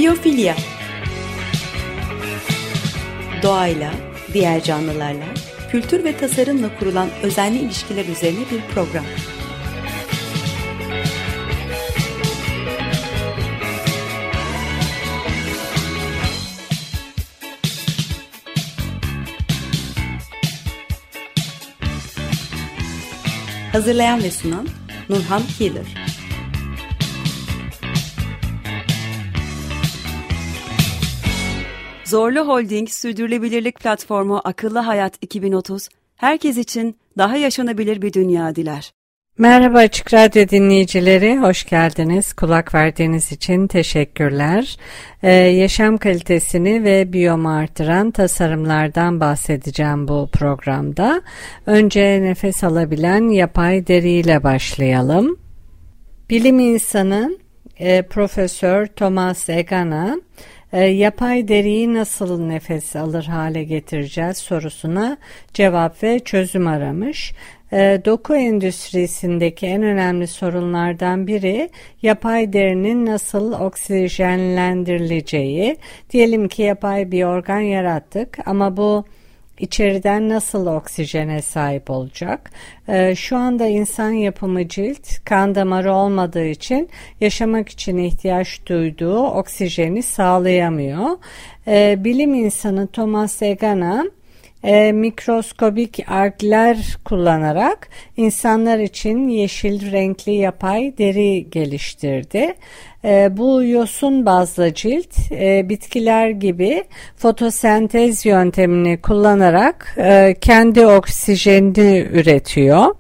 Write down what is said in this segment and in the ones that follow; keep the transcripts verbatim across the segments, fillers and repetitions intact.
Biyofilya. Doğayla, diğer canlılarla, kültür ve tasarımla kurulan özenli ilişkiler üzerine bir program. Hazırlayan ve sunan Nurhan Healer. Zorlu Holding Sürdürülebilirlik Platformu Akıllı Hayat iki bin otuz, herkes için daha yaşanabilir bir dünya diler. Merhaba Açık Radyo dinleyicileri, hoş geldiniz. Kulak verdiğiniz için teşekkürler. Ee, yaşam kalitesini ve biyomu artıran tasarımlardan bahsedeceğim bu programda. Önce nefes alabilen yapay deriyle başlayalım. Bilim insanı e, Profesör Thomas Egana, e, yapay deriyi nasıl nefes alır hale getireceğiz sorusuna cevap ve çözüm aramış. Doku endüstrisindeki en önemli sorunlardan biri yapay derinin nasıl oksijenlendirileceği. Diyelim ki yapay bir organ yarattık ama bu içeriden nasıl oksijene sahip olacak? Şu anda insan yapımı cilt kan damarı olmadığı için yaşamak için ihtiyaç duyduğu oksijeni sağlayamıyor. Bilim insanı Thomas Egana E, mikroskobik algler kullanarak insanlar için yeşil renkli yapay deri geliştirdi. E, bu yosun bazlı cilt e, bitkiler gibi fotosentez yöntemini kullanarak e, kendi oksijenini üretiyor.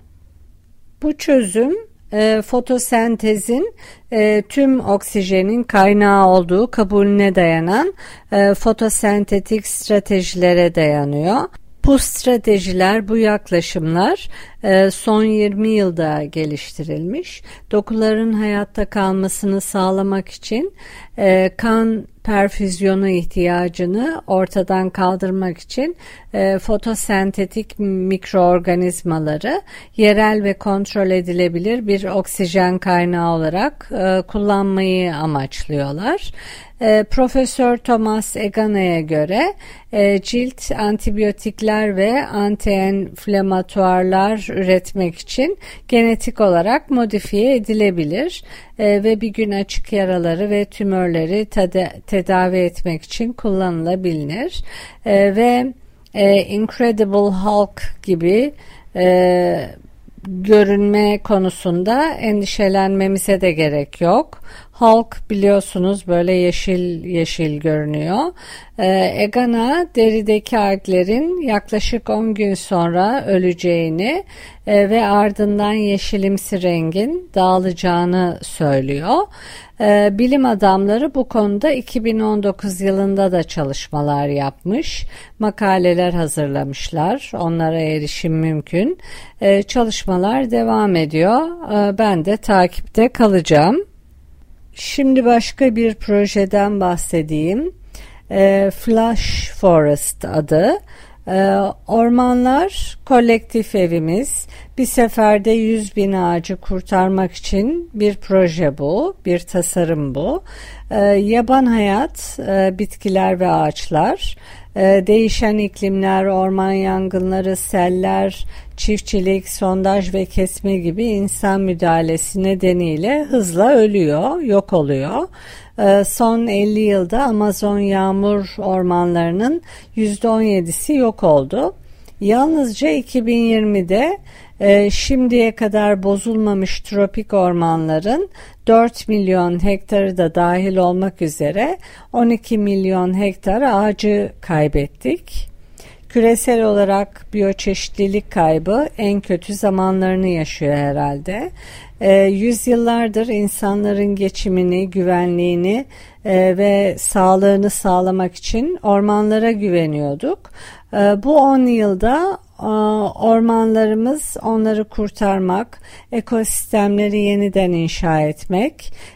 Bu çözüm E, fotosentezin e, tüm oksijenin kaynağı olduğu kabulüne dayanan e, fotosentetik stratejilere dayanıyor. Bu stratejiler, bu yaklaşımlar e, son yirmi yılda geliştirilmiş. Dokuların hayatta kalmasını sağlamak için e, kan perfüzyonu ihtiyacını ortadan kaldırmak için e, fotosentetik mikroorganizmaları yerel ve kontrol edilebilir bir oksijen kaynağı olarak e, kullanmayı amaçlıyorlar. E, Profesör Thomas Egana'ya göre e, cilt antibiyotikler ve anti-enflamatuarlar üretmek için genetik olarak modifiye edilebilir e, ve bir gün açık yaraları ve tümörleri ted- tedavi etmek için kullanılabilir e, ve e, Incredible Hulk gibi e, görünme konusunda endişelenmemize de gerek yok. Hulk biliyorsunuz böyle yeşil yeşil görünüyor. Ee, Egana derideki alglerin yaklaşık on gün sonra öleceğini e, ve ardından yeşilimsi rengin dağılacağını söylüyor. Ee, bilim adamları bu konuda iki bin on dokuz yılında da çalışmalar yapmış, makaleler hazırlamışlar. Onlara erişim mümkün. Ee, çalışmalar devam ediyor. Ee, ben de takipte kalacağım. Şimdi başka bir projeden bahsedeyim. E, Flash Forest adı. E, ormanlar kolektif evimiz. Bir seferde yüz bin ağacı kurtarmak için bir proje bu, bir tasarım bu. E, yaban hayat, e, bitkiler ve ağaçlar, e, değişen iklimler, orman yangınları, seller, çiftçilik, sondaj ve kesme gibi insan müdahalesi nedeniyle hızla ölüyor, yok oluyor. Son elli yılda Amazon yağmur ormanlarının yüzde on yedisi yok oldu. Yalnızca iki bin yirmide e, şimdiye kadar bozulmamış tropik ormanların dört milyon hektarı da dahil olmak üzere on iki milyon hektar ağacı kaybettik. Küresel olarak biyoçeşitlilik kaybı en kötü zamanlarını yaşıyor herhalde. E, yüzyıllardır insanların geçimini, güvenliğini e, ve sağlığını sağlamak için ormanlara güveniyorduk. E, bu on yılda e, ormanlarımız onları kurtarmak, ekosistemleri yeniden inşa etmek,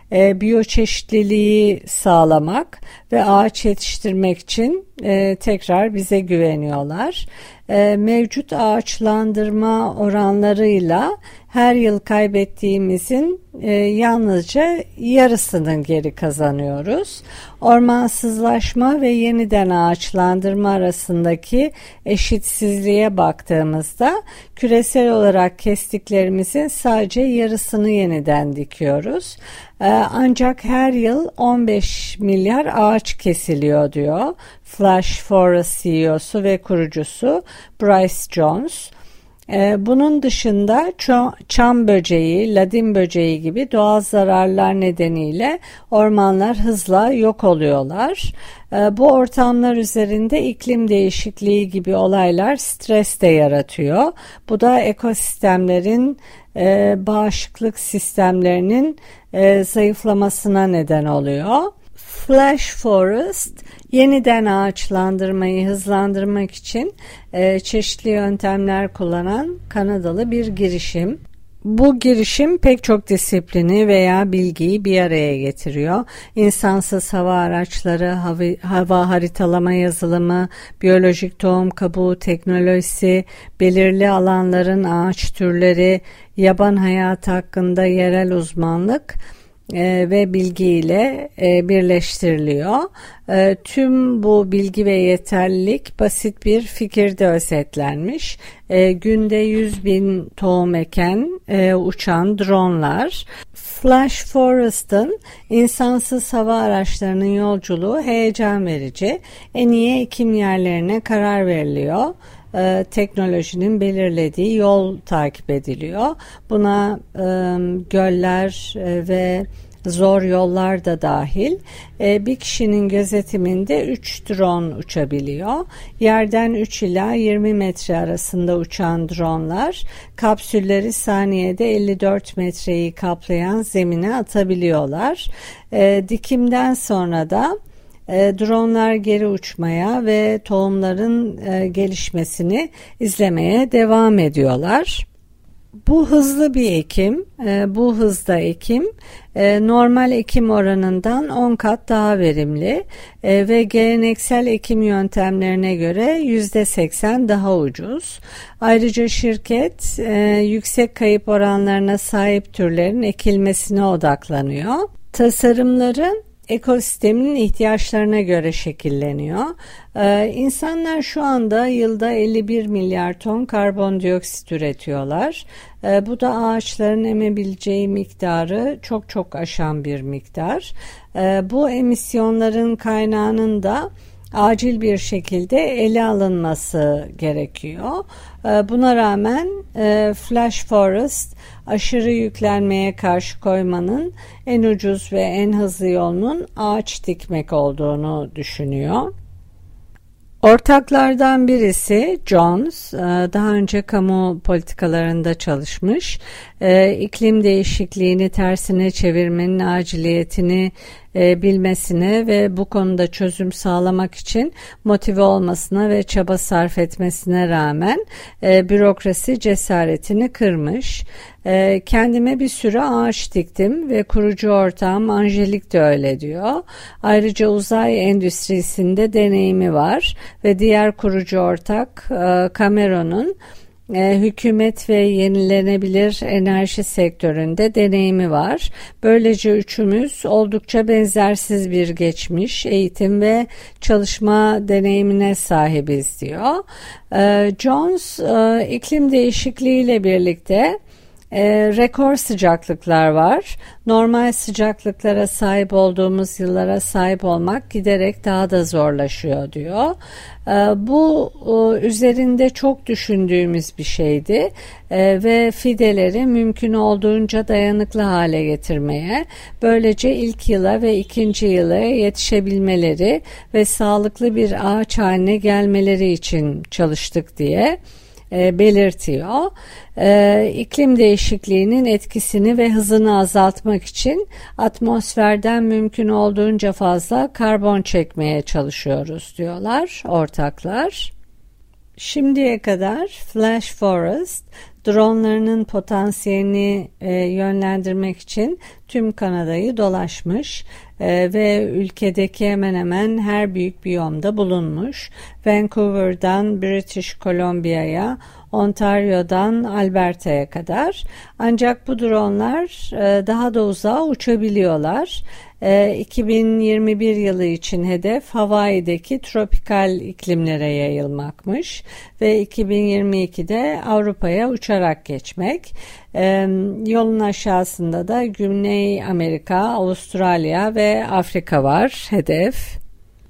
e, biyoçeşitliliği sağlamak ve ağaç yetiştirmek için e, tekrar bize güveniyorlar. E, mevcut ağaçlandırma oranlarıyla her yıl kaybettiğimizin e, yalnızca yarısını geri kazanıyoruz. Ormansızlaşma ve yeniden ağaçlandırma arasındaki eşitsizliğe baktığımızda küresel olarak kestiklerimizin sadece yarısını yeniden dikiyoruz. E, ancak her yıl on beş milyar ağaç kesiliyor diyor Flash Forest C E O'su ve kurucusu Bryce Jones. Bunun dışında çam böceği, ladin böceği gibi doğal zararlar nedeniyle ormanlar hızla yok oluyorlar. Bu ortamlar üzerinde iklim değişikliği gibi olaylar stres de yaratıyor. Bu da ekosistemlerin, bağışıklık sistemlerinin zayıflamasına neden oluyor. Flash Forest, yeniden ağaçlandırmayı hızlandırmak için e, çeşitli yöntemler kullanan Kanadalı bir girişim. Bu girişim pek çok disiplini veya bilgiyi bir araya getiriyor. İnsansız hava araçları, hava, hava haritalama yazılımı, biyolojik tohum kabuğu teknolojisi, belirli alanların ağaç türleri, yaban hayatı hakkında yerel uzmanlık E, ve bilgiyle e, birleştiriliyor. E, tüm bu bilgi ve yeterlilik basit bir fikirde özetlenmiş. E, günde yüz bin tohum eken e, uçan dronlar. Flash Forest'ın insansız hava araçlarının yolculuğu heyecan verici. En iyi ekim yerlerine karar veriliyor. Ee, teknolojinin belirlediği yol takip ediliyor. Buna e, göller e, ve zor yollar da dahil. E, bir kişinin gözetiminde üç drone uçabiliyor. Yerden üç ila yirmi metre arasında uçan dronlar kapsülleri saniyede elli dört metreyi kaplayan zemine atabiliyorlar. E, dikimden sonra da E, dronlar geri uçmaya ve tohumların e, gelişmesini izlemeye devam ediyorlar. Bu hızlı bir ekim, e, bu hızda ekim e, normal ekim oranından on kat daha verimli e, ve geleneksel ekim yöntemlerine göre yüzde seksen daha ucuz. Ayrıca şirket e, yüksek kayıp oranlarına sahip türlerin ekilmesine odaklanıyor. Tasarımların ekosistemin ihtiyaçlarına göre şekilleniyor. Ee, insanlar şu anda yılda elli bir milyar ton karbondioksit üretiyorlar. Ee, bu da ağaçların emebileceği miktarı çok çok aşan bir miktar. Ee, bu emisyonların kaynağının da acil bir şekilde ele alınması gerekiyor. Buna rağmen Flash Forest aşırı yüklenmeye karşı koymanın en ucuz ve en hızlı yolunun ağaç dikmek olduğunu düşünüyor. Ortaklardan birisi Jones, daha önce kamu politikalarında çalışmış, iklim değişikliğini tersine çevirmenin aciliyetini bilmesine ve bu konuda çözüm sağlamak için motive olmasına ve çaba sarf etmesine rağmen bürokrasi cesaretini kırmış. Kendime bir sürü ağaç diktim ve kurucu ortağım Angelik de öyle diyor. Ayrıca uzay endüstrisinde deneyimi var ve diğer kurucu ortak Cameron'un hükümet ve yenilenebilir enerji sektöründe deneyimi var. Böylece üçümüz oldukça benzersiz bir geçmiş, eğitim ve çalışma deneyimine sahibiz diyor. Jones iklim değişikliğiyle birlikte E, rekor sıcaklıklar var. Normal sıcaklıklara sahip olduğumuz yıllara sahip olmak giderek daha da zorlaşıyor diyor. E, bu e, üzerinde çok düşündüğümüz bir şeydi e, ve fideleri mümkün olduğunca dayanıklı hale getirmeye, böylece ilk yıla ve ikinci yıla yetişebilmeleri ve sağlıklı bir ağaç haline gelmeleri için çalıştık diye E, belirtiyor. E, iklim değişikliğinin etkisini ve hızını azaltmak için atmosferden mümkün olduğunca fazla karbon çekmeye çalışıyoruz diyorlar ortaklar. Şimdiye kadar Flash Forest dronlarının potansiyelini e, yönlendirmek için tüm Kanada'yı dolaşmış e, ve ülkedeki hemen hemen her büyük biyomda bulunmuş. Vancouver'dan British Columbia'ya, Ontario'dan Alberta'ya kadar. Ancak bu dronlar e, daha da uzağa uçabiliyorlar. E, iki bin yirmi bir yılı için hedef Hawaii'deki tropikal iklimlere yayılmakmış ve iki bin yirmi ikide Avrupa'ya uçarak geçmek. E, yolun aşağısında da Güney Amerika, Avustralya ve Afrika var hedef.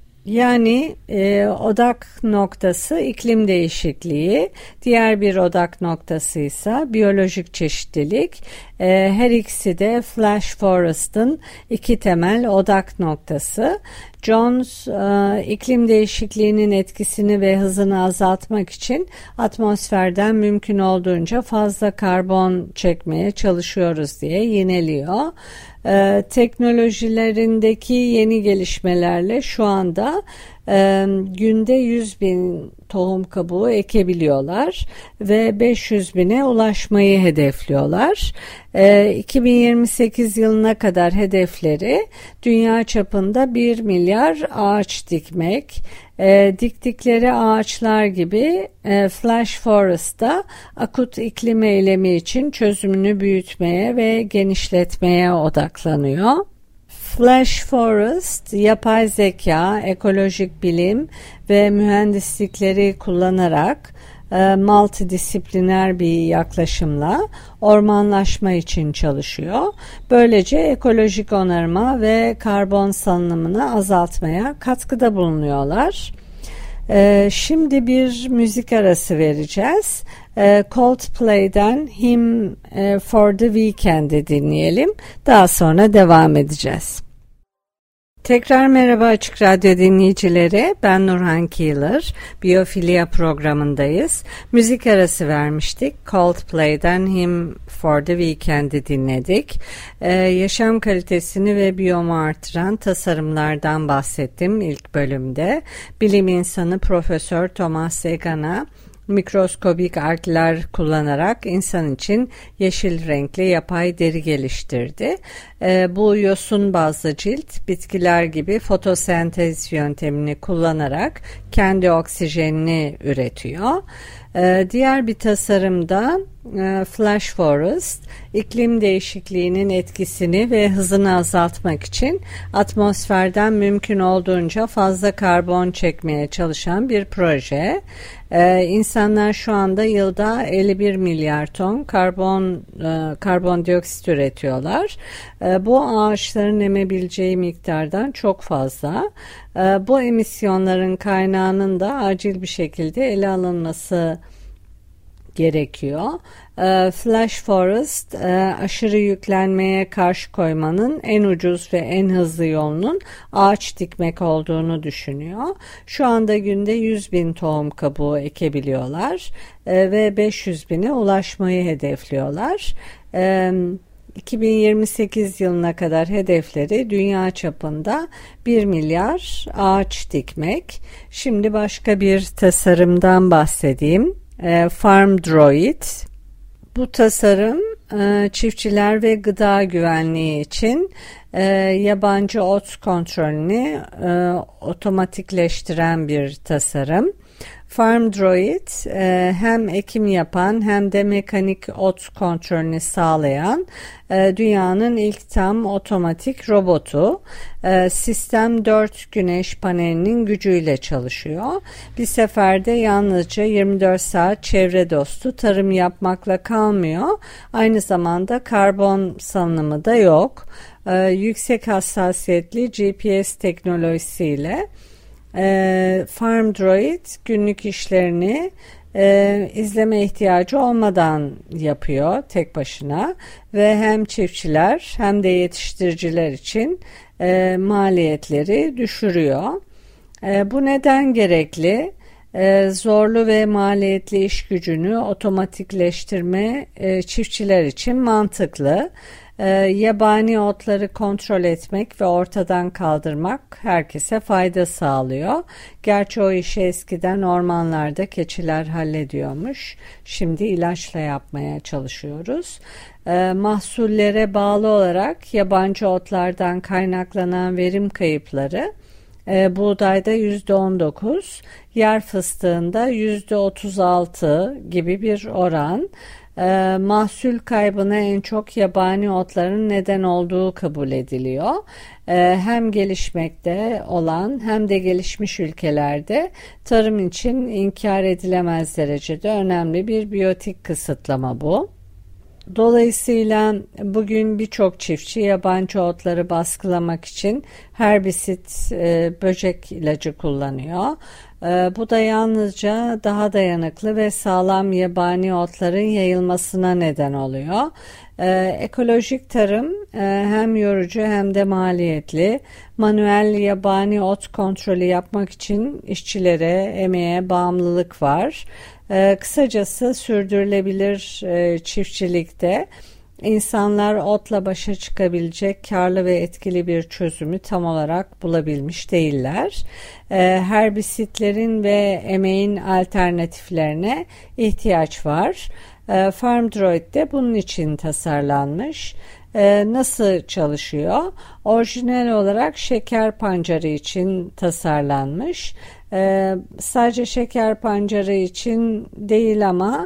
Yani e, odak noktası iklim değişikliği, diğer bir odak noktası ise biyolojik çeşitlilik. E, her ikisi de Flash Forest'ın iki temel odak noktası. Jones e, iklim değişikliğinin etkisini ve hızını azaltmak için atmosferden mümkün olduğunca fazla karbon çekmeye çalışıyoruz diye yineliyor. Ee, teknolojilerindeki yeni gelişmelerle şu anda e, günde yüz bin tohum kabuğu ekebiliyorlar ve beş yüz bine ulaşmayı hedefliyorlar. E, iki bin yirmi sekiz yılına kadar hedefleri dünya çapında bir milyar ağaç dikmek. E, diktikleri ağaçlar gibi e, Flash Forest'ta akut iklim eylemi için çözümünü büyütmeye ve genişletmeye odaklanıyor. Flash Forest, yapay zeka, ekolojik bilim ve mühendislikleri kullanarak e, multidisipliner bir yaklaşımla ormanlaşma için çalışıyor. Böylece ekolojik onarıma ve karbon salınımını azaltmaya katkıda bulunuyorlar. E, şimdi bir müzik arası vereceğiz. E, Coldplay'den Hymn for the Weekend'i dinleyelim. Daha sonra devam edeceğiz. Tekrar merhaba Açık Radyo dinleyicileri, ben Nurhan Keeler, Biyofilya programındayız. Müzik arası vermiştik, Coldplay'den Hymn for the Weekend'i dinledik. Ee, yaşam kalitesini ve biyomu artıran tasarımlardan bahsettim ilk bölümde. Bilim insanı Profesör Thomas Sagan'a mikroskobik algler kullanarak insan için yeşil renkli yapay deri geliştirdi. E, bu yosun bazlı cilt bitkiler gibi fotosentez yöntemini kullanarak kendi oksijenini üretiyor. E, diğer bir tasarımda e, Flash Forest, iklim değişikliğinin etkisini ve hızını azaltmak için atmosferden mümkün olduğunca fazla karbon çekmeye çalışan bir proje. Ee, insanlar şu anda yılda elli bir milyar ton karbon e, karbondioksit üretiyorlar. E, bu ağaçların emebileceği miktardan çok fazla. E, bu emisyonların kaynağının da acil bir şekilde ele alınması gerekiyor. Flash Forest aşırı yüklenmeye karşı koymanın en ucuz ve en hızlı yolunun ağaç dikmek olduğunu düşünüyor. Şu anda günde yüz bin tohum kabuğu ekebiliyorlar ve beş yüz bine ulaşmayı hedefliyorlar. iki bin yirmi sekiz yılına kadar hedefleri dünya çapında bir milyar ağaç dikmek. Şimdi başka bir tasarımdan bahsedeyim. Farm Droid. Bu tasarım çiftçiler ve gıda güvenliği için yabancı ot kontrolünü otomatikleştiren bir tasarım. Farm Droid hem ekim yapan hem de mekanik ot kontrolünü sağlayan dünyanın ilk tam otomatik robotu. Sistem dört güneş panelinin gücüyle çalışıyor. Bir seferde yalnızca yirmi dört saat çevre dostu tarım yapmakla kalmıyor. Aynı zamanda karbon salınımı da yok. Yüksek hassasiyetli G P S teknolojisiyle E, Farm Droid günlük işlerini e, izleme ihtiyacı olmadan yapıyor tek başına ve hem çiftçiler hem de yetiştiriciler için e, maliyetleri düşürüyor. E, bu neden gerekli? e, zorlu ve maliyetli iş gücünü otomatikleştirme e, çiftçiler için mantıklı. E, yabani otları kontrol etmek ve ortadan kaldırmak herkese fayda sağlıyor. Gerçi o işi eskiden ormanlarda keçiler hallediyormuş. Şimdi ilaçla yapmaya çalışıyoruz. E, mahsullere bağlı olarak yabancı otlardan kaynaklanan verim kayıpları E, buğdayda yüzde on dokuz, yer fıstığında yüzde otuz altı gibi bir oran. E, mahsul kaybına en çok yabani otların neden olduğu kabul ediliyor. E, hem gelişmekte olan hem de gelişmiş ülkelerde tarım için inkar edilemez derecede önemli bir biyotik kısıtlama bu. Dolayısıyla bugün birçok çiftçi yabancı otları baskılamak için herbisit, e, böcek ilacı kullanıyor. E, bu da yalnızca daha dayanıklı ve sağlam yabani otların yayılmasına neden oluyor. E, ekolojik tarım e, hem yorucu hem de maliyetli. Manuel yabani ot kontrolü yapmak için işçilere, emeğe bağımlılık var. Ee, kısacası sürdürülebilir e, çiftçilikte insanlar otla başa çıkabilecek karlı ve etkili bir çözümü tam olarak bulabilmiş değiller. Ee, herbisitlerin ve emeğin alternatiflerine ihtiyaç var. Ee, FarmDroid de bunun için tasarlanmış. Ee, nasıl çalışıyor? Orijinal olarak şeker pancarı için tasarlanmış. Ee, sadece şeker pancarı için değil ama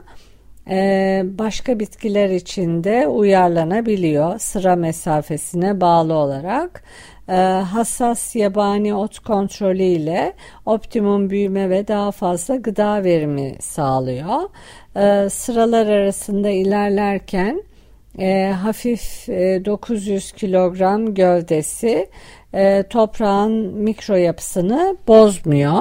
e, başka bitkiler için de uyarlanabiliyor sıra mesafesine bağlı olarak. Ee, hassas yabani ot kontrolü ile optimum büyüme ve daha fazla gıda verimi sağlıyor. Ee, sıralar arasında ilerlerken e, hafif e, dokuz yüz kilogram gövdesi e, toprağın mikro yapısını bozmuyor.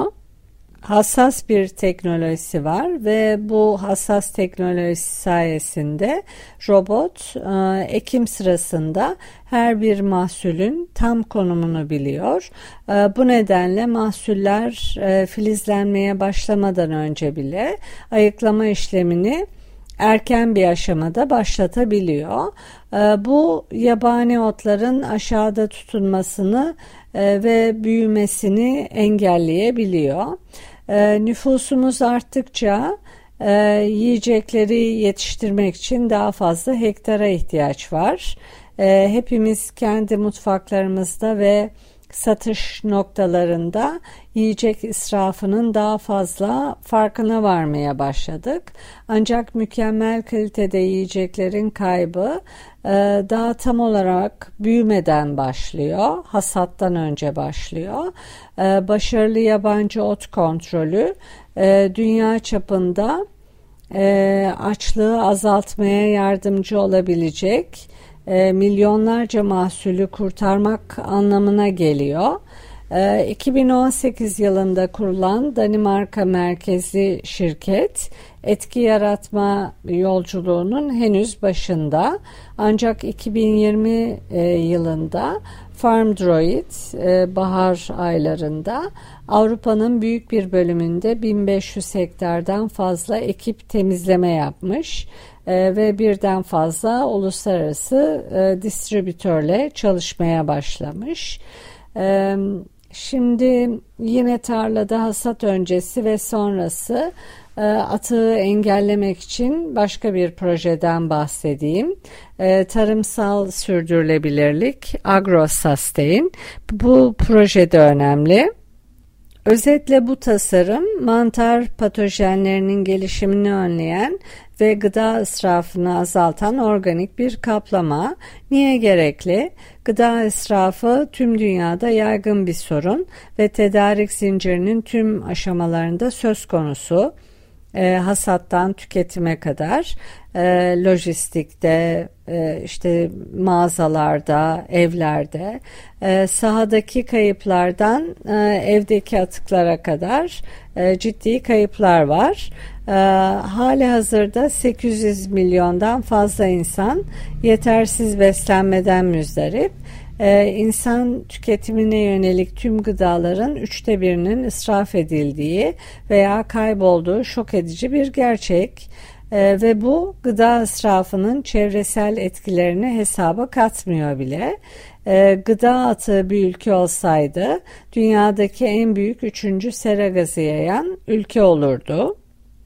Hassas bir teknolojisi var ve bu hassas teknolojisi sayesinde robot e, ekim sırasında her bir mahsulün tam konumunu biliyor. E, bu nedenle mahsuller e, filizlenmeye başlamadan önce bile ayıklama işlemini erken bir aşamada başlatabiliyor. E, bu yabani otların aşağıda tutunmasını e, ve büyümesini engelleyebiliyor. E, nüfusumuz arttıkça e, yiyecekleri yetiştirmek için daha fazla hektara ihtiyaç var. E, hepimiz kendi mutfaklarımızda ve satış noktalarında yiyecek israfının daha fazla farkına varmaya başladık. Ancak mükemmel kalitede yiyeceklerin kaybı e, daha tam olarak büyümeden başlıyor, hasattan önce başlıyor. E, başarılı yabancı ot kontrolü e, dünya çapında e, açlığı azaltmaya yardımcı olabilecek E, milyonlarca mahsulü kurtarmak anlamına geliyor. E, iki bin on sekiz yılında kurulan Danimarka merkezli şirket etki yaratma yolculuğunun henüz başında. Ancak iki bin yirmi e, yılında FarmDroid e, bahar aylarında Avrupa'nın büyük bir bölümünde bin beş yüz hektardan fazla ekip temizleme yapmış. Ee, ve birden fazla uluslararası e, distribütörle çalışmaya başlamış. Ee, şimdi yine tarlada hasat öncesi ve sonrası e, atığı engellemek için başka bir projeden bahsedeyim. E, tarımsal sürdürülebilirlik, AgroSustain. Bu projede önemli. Özetle bu tasarım mantar patojenlerinin gelişimini önleyen ve gıda israfını azaltan organik bir kaplama. Niye gerekli? Gıda israfı tüm dünyada yaygın bir sorun ve tedarik zincirinin tüm aşamalarında söz konusu. E, hasattan tüketime kadar e, lojistikte, e, işte mağazalarda, evlerde, e, sahadaki kayıplardan e, evdeki atıklara kadar e, ciddi kayıplar var. E, hali hazırda sekiz yüz milyondan fazla insan yetersiz beslenmeden müzdarip. Ee, insan tüketimine yönelik tüm gıdaların üçte birinin israf edildiği veya kaybolduğu şok edici bir gerçek. Ee, ve bu gıda israfının çevresel etkilerini hesaba katmıyor bile. Ee, gıda atığı bir ülke olsaydı dünyadaki en büyük üçüncü sera gazı yayan ülke olurdu.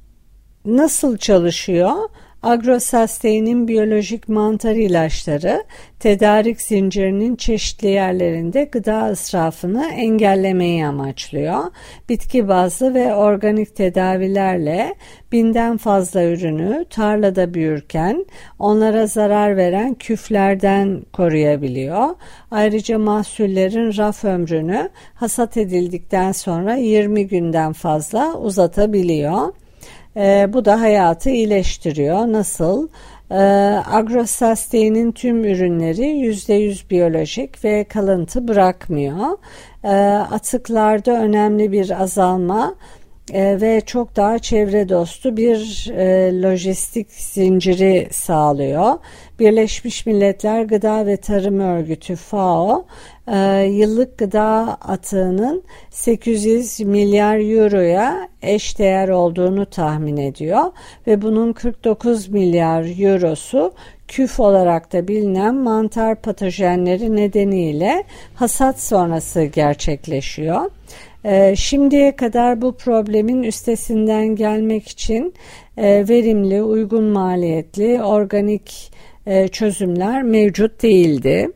Nasıl çalışıyor? AgroSustain'in biyolojik mantar ilaçları tedarik zincirinin çeşitli yerlerinde gıda israfını engellemeyi amaçlıyor. Bitki bazlı ve organik tedavilerle binden fazla ürünü tarlada büyürken onlara zarar veren küflerden koruyabiliyor. Ayrıca mahsullerin raf ömrünü hasat edildikten sonra yirmi günden fazla uzatabiliyor. E, bu da hayatı iyileştiriyor. Nasıl? E, AgroSustain'in tüm ürünleri yüzde yüz biyolojik ve kalıntı bırakmıyor. E, atıklarda önemli bir azalma e, ve çok daha çevre dostu bir e, lojistik zinciri sağlıyor. Birleşmiş Milletler Gıda ve Tarım Örgütü F A O e, yıllık gıda atığının sekiz yüz milyar euroya eşdeğer olduğunu tahmin ediyor ve bunun kırk dokuz milyar eurosu küf olarak da bilinen mantar patojenleri nedeniyle hasat sonrası gerçekleşiyor. E, şimdiye kadar bu problemin üstesinden gelmek için e, verimli, uygun maliyetli, organik e, çözümler mevcut değildi.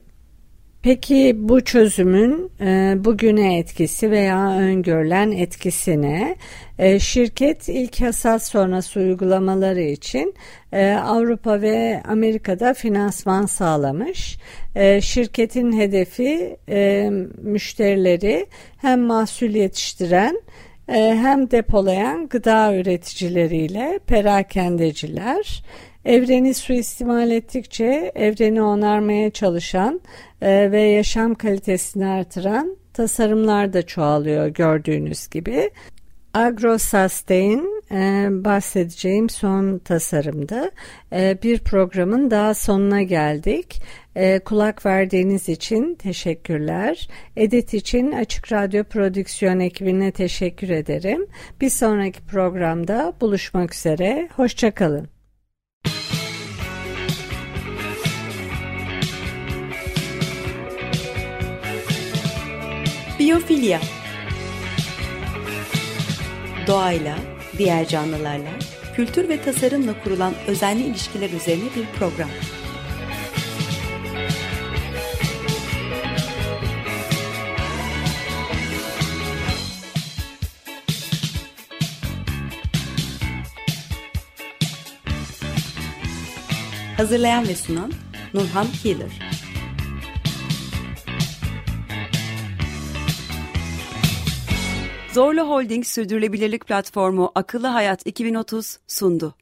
Peki bu çözümün e, bugüne etkisi veya öngörülen etkisi ne? E, şirket ilk hasat sonrası uygulamaları için e, Avrupa ve Amerika'da finansman sağlamış. E, şirketin hedefi e, müşterileri hem mahsul yetiştiren e, hem depolayan gıda üreticileriyle perakendeciler. Evreni suistimal ettikçe evreni onarmaya çalışan e, ve yaşam kalitesini artıran tasarımlar da çoğalıyor gördüğünüz gibi. AgroSustain e, bahsedeceğim son tasarımdı. E, bir programın daha sonuna geldik. E, kulak verdiğiniz için teşekkürler. Edit için Açık Radyo Prodüksiyon ekibine teşekkür ederim. Bir sonraki programda buluşmak üzere. Hoşça kalın. Biyofilya. Doğayla, diğer canlılarla, kültür ve tasarımla kurulan özenli ilişkiler üzerine bir program. Hazırlayan ve sunan Nurhan Healer. Zorlu Holding Sürdürülebilirlik Platformu Akıllı Hayat iki bin otuz sundu.